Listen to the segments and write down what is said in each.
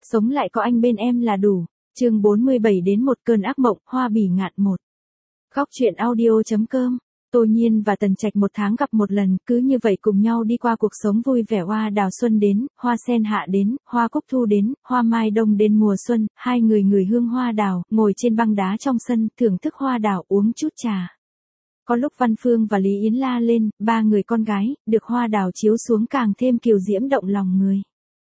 Sống lại có anh bên em là đủ. Chương 47 đến một cơn ác mộng, Hoa Bỉ Ngạn 1. Góc truyện audio.com. Tô Nhiên và Tần Trạch một tháng gặp một lần, cứ như vậy cùng nhau đi qua cuộc sống vui vẻ. Hoa đào xuân đến, hoa sen hạ đến, hoa cúc thu đến, hoa mai đông đến mùa xuân, hai người ngửi hương hoa đào, ngồi trên băng đá trong sân, thưởng thức hoa đào uống chút trà. Có lúc Văn Phương và Lý Yến la lên, ba người con gái, được hoa đào chiếu xuống càng thêm kiều diễm động lòng người.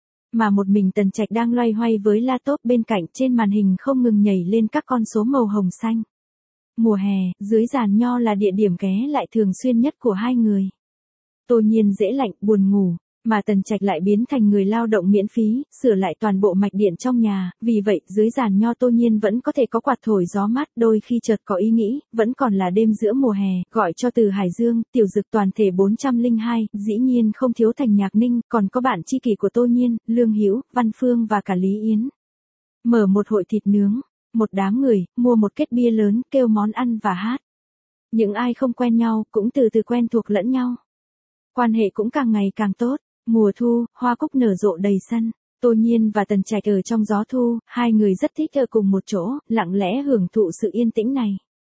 Mà một mình Tần Trạch đang loay hoay với laptop bên cạnh, trên màn hình không ngừng nhảy lên các con số màu hồng xanh. Mùa hè, dưới giàn nho là địa điểm ghé lại thường xuyên nhất của hai người. Tô Nhiên dễ lạnh, buồn ngủ, mà Tần Trạch lại biến thành người lao động miễn phí, sửa lại toàn bộ mạch điện trong nhà, vì vậy dưới giàn nho Tô Nhiên vẫn có thể có quạt thổi gió mát, đôi khi chợt có ý nghĩ, vẫn còn là đêm giữa mùa hè, gọi cho từ Hải Dương, Tiểu Dực toàn thể 402, dĩ nhiên không thiếu Thành Nhạc Ninh, còn có bạn tri kỷ của Tô Nhiên, Lương Hữu, Văn Phương và cả Lý Yến. Mở một hội thịt nướng, một đám người, mua một kết bia lớn, kêu món ăn và hát. Những ai không quen nhau, cũng từ từ quen thuộc lẫn nhau. Quan hệ cũng càng ngày càng tốt. Mùa thu, hoa cúc nở rộ đầy sân. Tô Nhiên và Tần Trạch ở trong gió thu, hai người rất thích ở cùng một chỗ, lặng lẽ hưởng thụ sự yên tĩnh này.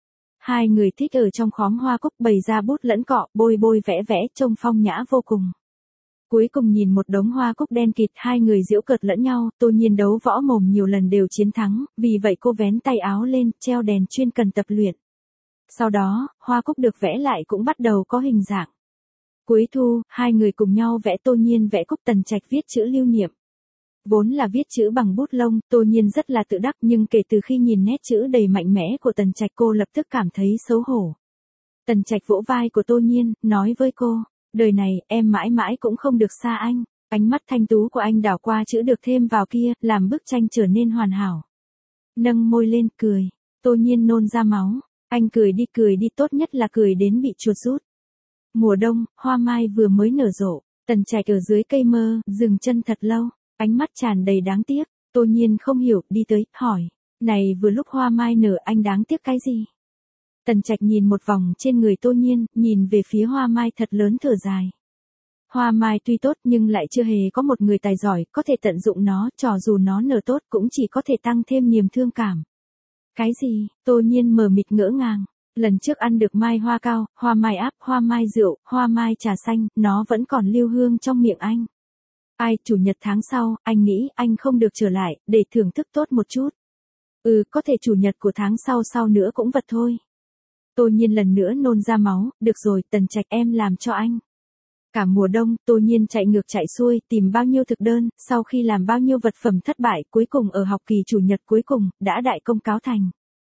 Hai người thích ở trong khóm hoa cúc bày ra bút lẫn cọ, bôi bôi vẽ vẽ, trông phong nhã vô cùng. Cuối cùng nhìn một đống hoa cúc đen kịt, hai người giễu cợt lẫn nhau. Tô Nhiên đấu võ mồm nhiều lần đều chiến thắng, vì vậy cô vén tay áo lên, treo đèn chuyên cần tập luyện. Sau đó, hoa cúc được vẽ lại cũng bắt đầu có hình dạng. Cuối thu, hai người cùng nhau vẽ. Tô Nhiên vẽ cúc, Tần Trạch viết chữ lưu niệm. Vốn là viết chữ bằng bút lông, Tô Nhiên rất là tự đắc, nhưng kể từ khi nhìn nét chữ đầy mạnh mẽ của Tần Trạch cô lập tức cảm thấy xấu hổ. Tần Trạch vỗ vai của Tô Nhiên, nói với cô, đời này, em mãi mãi cũng không được xa anh. Ánh mắt thanh tú của anh đảo qua chữ được thêm vào kia, làm bức tranh trở nên hoàn hảo. Nâng môi lên, cười. Tô Nhiên nôn ra máu. Anh cười đi, tốt nhất là cười đến bị chuột rút. Mùa đông, hoa mai vừa mới nở rộ, Tần Trạch ở dưới cây mơ, dừng chân thật lâu, ánh mắt tràn đầy đáng tiếc. Tô Nhiên không hiểu, đi tới, hỏi, này vừa lúc hoa mai nở anh đáng tiếc cái gì? Tần Trạch nhìn một vòng trên người Tô Nhiên, nhìn về phía hoa mai thật lớn thở dài. Hoa mai tuy tốt nhưng lại chưa hề có một người tài giỏi có thể tận dụng nó, cho dù nó nở tốt cũng chỉ có thể tăng thêm niềm thương cảm. Cái gì? Tô Nhiên mờ mịt ngỡ ngàng. Lần trước ăn được mai hoa cao, hoa mai áp, hoa mai rượu, hoa mai trà xanh, nó vẫn còn lưu hương trong miệng anh. Ai, chủ nhật tháng sau, anh nghĩ anh không được trở lại, để thưởng thức tốt một chút. Có thể chủ nhật của tháng sau nữa cũng vật thôi. Tô Nhiên lần nữa nôn ra máu, được rồi, Tần Trạch em làm cho anh. Cả mùa đông, Tô Nhiên chạy ngược chạy xuôi, tìm bao nhiêu thực đơn, sau khi làm bao nhiêu vật phẩm thất bại, cuối cùng ở học kỳ chủ nhật cuối cùng, đã đại công cáo thành.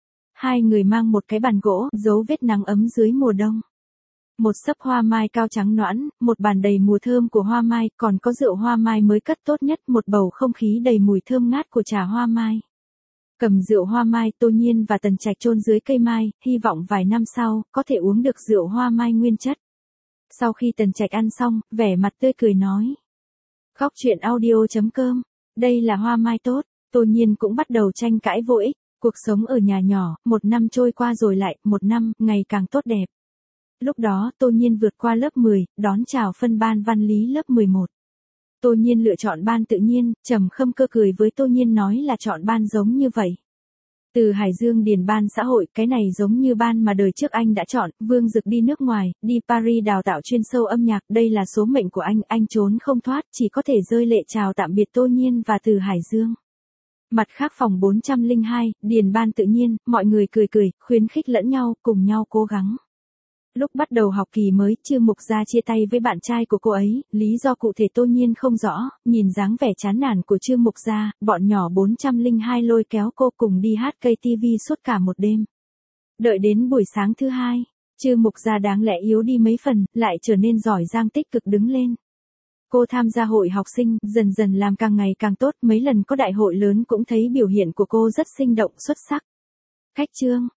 Hai người mang một cái bàn gỗ, dấu vết nắng ấm dưới mùa đông. Một xấp hoa mai cao trắng nõn, một bàn đầy mùi thơm của hoa mai, còn có rượu hoa mai mới cất tốt nhất, một bầu không khí đầy mùi thơm ngát của trà hoa mai. Cầm rượu hoa mai, Tô Nhiên và Tần Trạch chôn dưới cây mai, hy vọng vài năm sau, có thể uống được rượu hoa mai nguyên chất. Sau khi Tần Trạch ăn xong, vẻ mặt tươi cười nói. Góc truyện audio.com, đây là hoa mai tốt. Tô Nhiên cũng bắt đầu tranh cãi vô ích. Cuộc sống ở nhà nhỏ, một năm trôi qua rồi lại, một năm, ngày càng tốt đẹp. Lúc đó, Tô Nhiên vượt qua lớp 10, đón chào phân ban văn lý lớp 11. Tô Nhiên lựa chọn ban tự nhiên, Trầm Khâm Cơ cười với Tô Nhiên nói là chọn ban giống như vậy. Từ Hải Dương điền ban xã hội, cái này giống như ban mà đời trước anh đã chọn. Vương Dực đi nước ngoài, đi Paris đào tạo chuyên sâu âm nhạc, đây là số mệnh của anh trốn không thoát, chỉ có thể rơi lệ chào tạm biệt Tô Nhiên và Từ Hải Dương. Mặt khác phòng 402, điền ban tự nhiên, mọi người cười, khuyến khích lẫn nhau, cùng nhau cố gắng. Lúc bắt đầu học kỳ mới, Trương Mục Gia chia tay với bạn trai của cô ấy, lý do cụ thể Tô Nhiên không rõ, nhìn dáng vẻ chán nản của Trương Mục Gia, bọn nhỏ 402 lôi kéo cô cùng đi hát KTV suốt cả một đêm. Đợi đến buổi sáng thứ hai, Trương Mục Gia đáng lẽ yếu đi mấy phần, lại trở nên giỏi giang tích cực đứng lên. Cô tham gia hội học sinh, dần dần làm càng ngày càng tốt, mấy lần có đại hội lớn cũng thấy biểu hiện của cô rất sinh động xuất sắc. Khách Trương,